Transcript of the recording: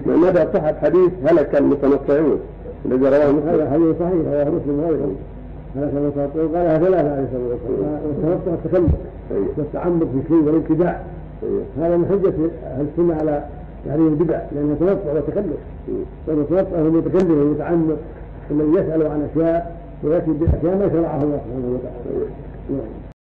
ماذا صح الحديث هلك المتنطعون الذي رواه مسلم؟ هذا حديث صحيح رواه مسلم وغيره. هلك المتنطعون قالها ثلاثة عليه الصلاة والسلام، والتنطع التكلف والتعمق في الشيء والابتداع. هذا من حجة أهل السنة على تحريم البدع، لأنه تنطع وتكلف، والمتنطع هو المتكلف والمتعمق الذي يسأل عن أشياء ويأتي بأشياء ما شرعها الله سبحانه وتعالى.